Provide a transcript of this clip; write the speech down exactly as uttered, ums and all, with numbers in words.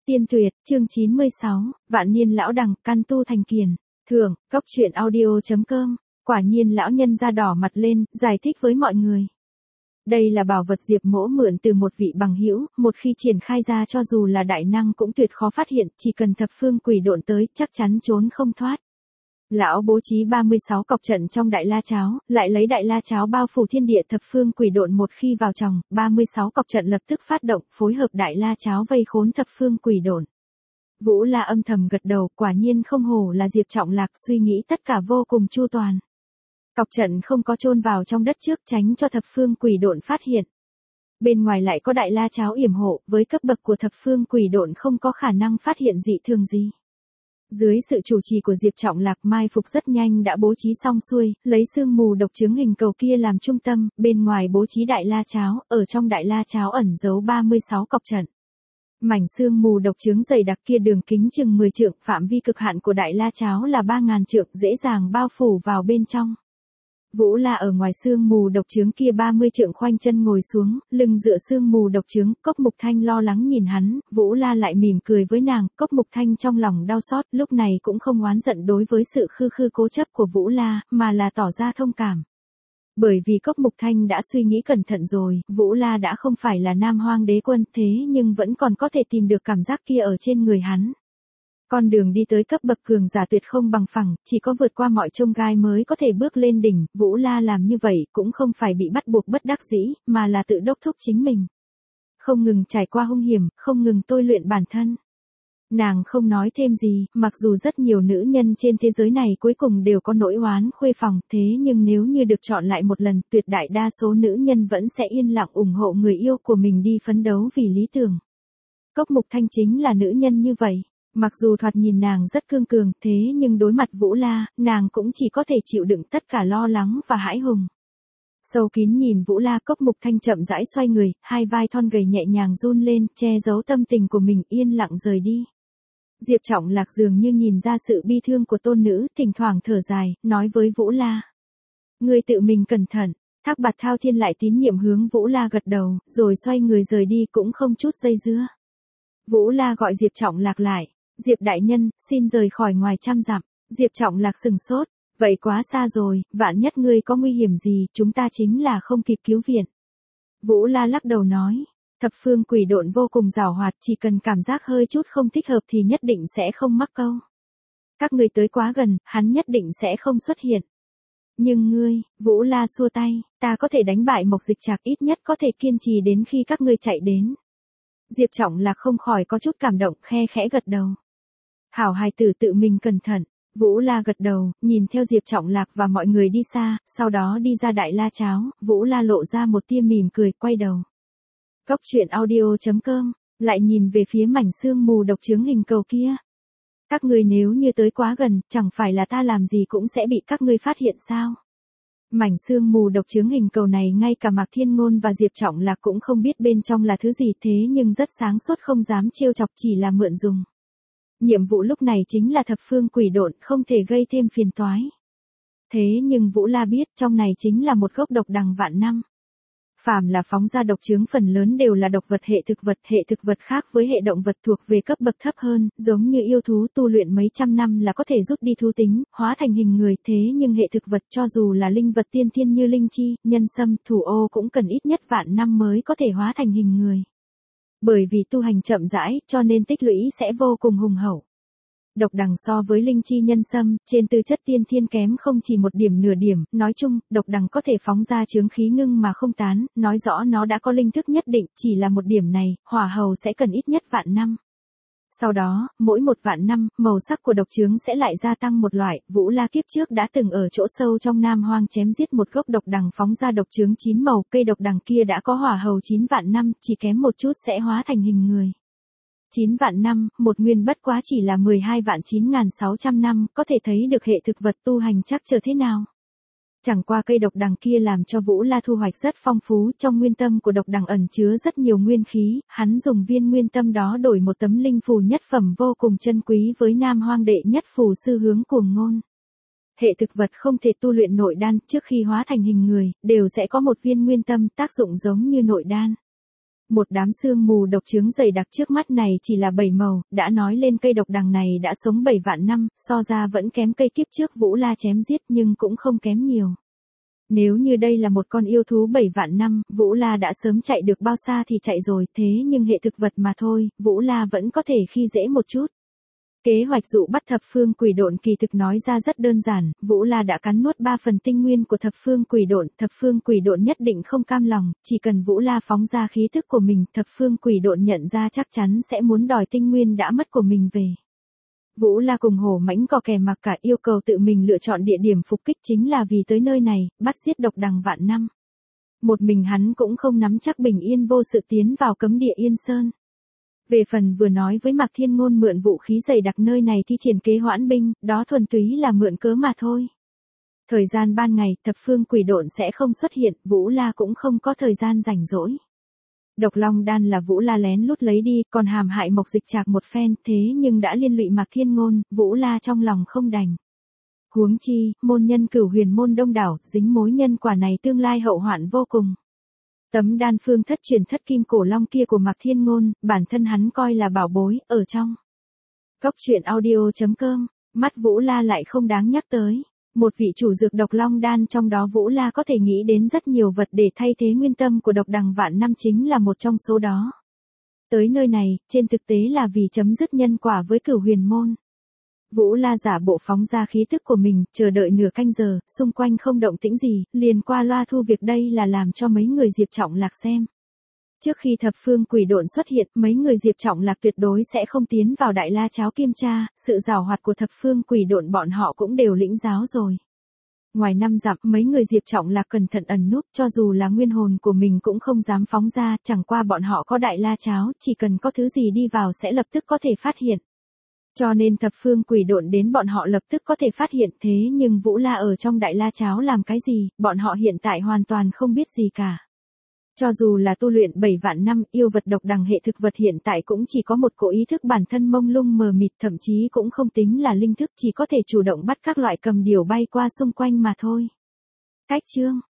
Tiên Tuyệt, chương chín mươi sáu, Vạn Niên Lão Đằng, căn tu thành kiền. Thưởng, cốc truyện audio chấm com. Quả nhiên lão nhân da đỏ mặt lên, giải thích với mọi người. Đây là bảo vật Diệp Mỗ mượn từ một vị bằng hữu, một khi triển khai ra cho dù là đại năng cũng tuyệt khó phát hiện, chỉ cần thập phương quỷ độn tới, chắc chắn trốn không thoát. Lão bố trí ba mươi sáu cọc trận trong đại la cháo, lại lấy đại la cháo bao phủ thiên địa thập phương quỷ độn, một khi vào tròng, ba mươi sáu cọc trận lập tức phát động, phối hợp đại la cháo vây khốn thập phương quỷ độn. Vũ La âm thầm gật đầu, quả nhiên không hổ là Diệp Trọng Lạc, suy nghĩ tất cả vô cùng chu toàn. Cọc trận không có chôn vào trong đất trước, tránh cho thập phương quỷ độn phát hiện. Bên ngoài lại có đại la cháo yểm hộ, với cấp bậc của thập phương quỷ độn không có khả năng phát hiện dị thường gì. Dưới sự chủ trì của Diệp Trọng Lạc, mai phục rất nhanh đã bố trí xong xuôi, lấy sương mù độc chướng hình cầu kia làm trung tâm, bên ngoài bố trí đại la cháo, ở trong đại la cháo ẩn giấu ba mươi sáu cọc trận. Mảnh sương mù độc chướng dày đặc kia đường kính chừng mười trượng, phạm vi cực hạn của đại la cháo là ba nghìn trượng, dễ dàng bao phủ vào bên trong. Vũ La ở ngoài sương mù độc chướng kia ba mươi trượng khoanh chân ngồi xuống, lưng dựa sương mù độc chướng, Cốc Mục Thanh lo lắng nhìn hắn, Vũ La lại mỉm cười với nàng, Cốc Mục Thanh trong lòng đau xót, lúc này cũng không oán giận đối với sự khư khư cố chấp của Vũ La, mà là tỏ ra thông cảm. Bởi vì Cốc Mục Thanh đã suy nghĩ cẩn thận rồi, Vũ La đã không phải là Nam Hoang Đế Quân, thế nhưng vẫn còn có thể tìm được cảm giác kia ở trên người hắn. Con đường đi tới cấp bậc cường giả tuyệt không bằng phẳng, chỉ có vượt qua mọi chông gai mới có thể bước lên đỉnh, Vũ La làm như vậy cũng không phải bị bắt buộc bất đắc dĩ, mà là tự đốc thúc chính mình. Không ngừng trải qua hung hiểm, không ngừng tôi luyện bản thân. Nàng không nói thêm gì, mặc dù rất nhiều nữ nhân trên thế giới này cuối cùng đều có nỗi oán khuê phòng, thế nhưng nếu như được chọn lại một lần, tuyệt đại đa số nữ nhân vẫn sẽ yên lặng ủng hộ người yêu của mình đi phấn đấu vì lý tưởng. Cốc Mục Thanh chính là nữ nhân như vậy. Mặc dù thoạt nhìn nàng rất cương cường, thế nhưng đối mặt Vũ La, nàng cũng chỉ có thể chịu đựng tất cả lo lắng và hãi hùng. Sâu kín nhìn Vũ La, Cốc Mục Thanh chậm rãi xoay người, hai vai thon gầy nhẹ nhàng run lên, che giấu tâm tình của mình, yên lặng rời đi. Diệp Trọng Lạc dường như nhìn ra sự bi thương của tôn nữ, thỉnh thoảng thở dài, nói với Vũ La. Ngươi tự mình cẩn thận. Thác Bạt Thao Thiên lại tín nhiệm hướng Vũ La gật đầu, rồi xoay người rời đi cũng không chút dây dưa. Vũ La gọi Diệp Trọng Lạc lại. Diệp đại nhân, xin rời khỏi ngoài trăm dặm. Diệp Trọng Lạc sừng sốt. Vậy quá xa rồi, vạn nhất ngươi có nguy hiểm gì, chúng ta chính là không kịp cứu viện. Vũ La lắc đầu nói. Thập phương quỷ độn vô cùng giàu hoạt, chỉ cần cảm giác hơi chút không thích hợp thì nhất định sẽ không mắc câu. Các ngươi tới quá gần, hắn nhất định sẽ không xuất hiện. Nhưng ngươi, Vũ La xua tay, ta có thể đánh bại Mộc Dịch Trạc, ít nhất có thể kiên trì đến khi các ngươi chạy đến. Diệp Trọng Lạc không khỏi có chút cảm động, khe khẽ gật đầu. Hảo hài tử tự mình cẩn thận. Vũ La gật đầu, nhìn theo Diệp Trọng Lạc và mọi người đi xa, sau đó đi ra đại la cháo, Vũ La lộ ra một tia mỉm cười, quay đầu. Cốc truyện audio chấm com, lại nhìn về phía mảnh sương mù độc chướng hình cầu kia. Các ngươi nếu như tới quá gần, chẳng phải là ta làm gì cũng sẽ bị các ngươi phát hiện sao? Mảnh sương mù độc chướng hình cầu này ngay cả Mạc Thiên Ngôn và Diệp Trọng Lạc cũng không biết bên trong là thứ gì, thế nhưng rất sáng suốt, không dám trêu chọc, chỉ là mượn dùng. Nhiệm vụ lúc này chính là thập phương quỷ độn, không thể gây thêm phiền toái. Thế nhưng Vũ La biết trong này chính là một gốc độc đằng vạn năm. Phàm là phóng ra độc chướng phần lớn đều là độc vật hệ thực vật, hệ thực vật khác với hệ động vật thuộc về cấp bậc thấp hơn, giống như yêu thú tu luyện mấy trăm năm là có thể rút đi thú tính, hóa thành hình người, thế nhưng hệ thực vật cho dù là linh vật tiên thiên như linh chi, nhân sâm, thủ ô cũng cần ít nhất vạn năm mới có thể hóa thành hình người. Bởi vì tu hành chậm rãi, cho nên tích lũy sẽ vô cùng hùng hậu. Độc đằng so với linh chi nhân sâm, trên tư chất tiên thiên kém không chỉ một điểm nửa điểm, nói chung, độc đằng có thể phóng ra chướng khí ngưng mà không tán, nói rõ nó đã có linh thức nhất định, chỉ là một điểm này, hỏa hầu sẽ cần ít nhất vạn năm. Sau đó, mỗi một vạn năm, màu sắc của độc chướng sẽ lại gia tăng một loại, Vũ La kiếp trước đã từng ở chỗ sâu trong Nam Hoang chém giết một gốc độc đằng phóng ra độc chướng chín màu, cây độc đằng kia đã có hỏa hầu chín vạn năm, chỉ kém một chút sẽ hóa thành hình người. chín vạn năm, một nguyên bất quá chỉ là mười hai vạn chín nghìn sáu trăm năm, có thể thấy được hệ thực vật tu hành chắc chờ thế nào. Chẳng qua cây độc đằng kia làm cho Vũ La thu hoạch rất phong phú, trong nguyên tâm của độc đằng ẩn chứa rất nhiều nguyên khí, hắn dùng viên nguyên tâm đó đổi một tấm linh phù nhất phẩm vô cùng chân quý với Nam Hoang đệ nhất phù sư Hướng Cuồng Ngôn. Hệ thực vật không thể tu luyện nội đan, trước khi hóa thành hình người, đều sẽ có một viên nguyên tâm tác dụng giống như nội đan. Một đám sương mù độc chứng dày đặc trước mắt này chỉ là bảy màu, đã nói lên cây độc đằng này đã sống bảy vạn năm, so ra vẫn kém cây kiếp trước Vũ La chém giết nhưng cũng không kém nhiều. Nếu như đây là một con yêu thú bảy vạn năm, Vũ La đã sớm chạy được bao xa thì chạy rồi, thế nhưng hệ thực vật mà thôi, Vũ La vẫn có thể khi dễ một chút. Kế hoạch dụ bắt thập phương quỷ độn kỳ thực nói ra rất đơn giản, Vũ La đã cắn nuốt ba phần tinh nguyên của thập phương quỷ độn, thập phương quỷ độn nhất định không cam lòng, chỉ cần Vũ La phóng ra khí tức của mình, thập phương quỷ độn nhận ra chắc chắn sẽ muốn đòi tinh nguyên đã mất của mình về. Vũ La cùng hổ mãnh cò kè mặc cả yêu cầu tự mình lựa chọn địa điểm phục kích chính là vì tới nơi này, bắt giết độc đằng vạn năm. Một mình hắn cũng không nắm chắc bình yên vô sự tiến vào cấm địa Yên Sơn. Về phần vừa nói với Mạc Thiên Ngôn mượn vũ khí dày đặc nơi này thi triển kế hoãn binh, đó thuần túy là mượn cớ mà thôi. Thời gian ban ngày, thập phương quỷ độn sẽ không xuất hiện, Vũ La cũng không có thời gian rảnh rỗi. Độc Long đan là Vũ La lén lút lấy đi, còn hàm hại Mộc Dịch Trạc một phen, thế nhưng đã liên lụy Mạc Thiên Ngôn, Vũ La trong lòng không đành. Huống chi, môn nhân Cửu Huyền môn đông đảo, dính mối nhân quả này tương lai hậu hoạn vô cùng. Tấm đan phương thất truyền thất kim cổ long kia của Mạc Thiên Ngôn, bản thân hắn coi là bảo bối, ở trong. Góc truyện audio chấm com, mắt Vũ La lại không đáng nhắc tới. Một vị chủ dược độc long đan trong đó Vũ La có thể nghĩ đến rất nhiều vật để thay thế nguyên tâm của độc đằng vạn năm chính là một trong số đó. Tới nơi này, trên thực tế là vì chấm dứt nhân quả với Cửu Huyền môn. Vũ La giả bộ phóng ra khí tức của mình, chờ đợi nửa canh giờ, xung quanh không động tĩnh gì, liền qua loa thu việc đây là làm cho mấy người Diệp Trọng Lạc xem. Trước khi thập phương quỷ độn xuất hiện, mấy người Diệp Trọng Lạc tuyệt đối sẽ không tiến vào Đại La Cháo Kim Tra, sự giàu hoạt của thập phương quỷ độn bọn họ cũng đều lĩnh giáo rồi. Ngoài năm dặm, mấy người Diệp Trọng Lạc cẩn thận ẩn núp, cho dù là nguyên hồn của mình cũng không dám phóng ra, chẳng qua bọn họ có Đại La Cháo, chỉ cần có thứ gì đi vào sẽ lập tức có thể phát hiện. Cho nên thập phương quỷ độn đến bọn họ lập tức có thể phát hiện, thế nhưng Vũ La ở trong Đại La Cháo làm cái gì, bọn họ hiện tại hoàn toàn không biết gì cả. Cho dù là tu luyện bảy vạn năm, yêu vật độc đằng hệ thực vật hiện tại cũng chỉ có một cỗ ý thức bản thân mông lung mờ mịt, thậm chí cũng không tính là linh thức, chỉ có thể chủ động bắt các loại cầm điểu bay qua xung quanh mà thôi. Cách chương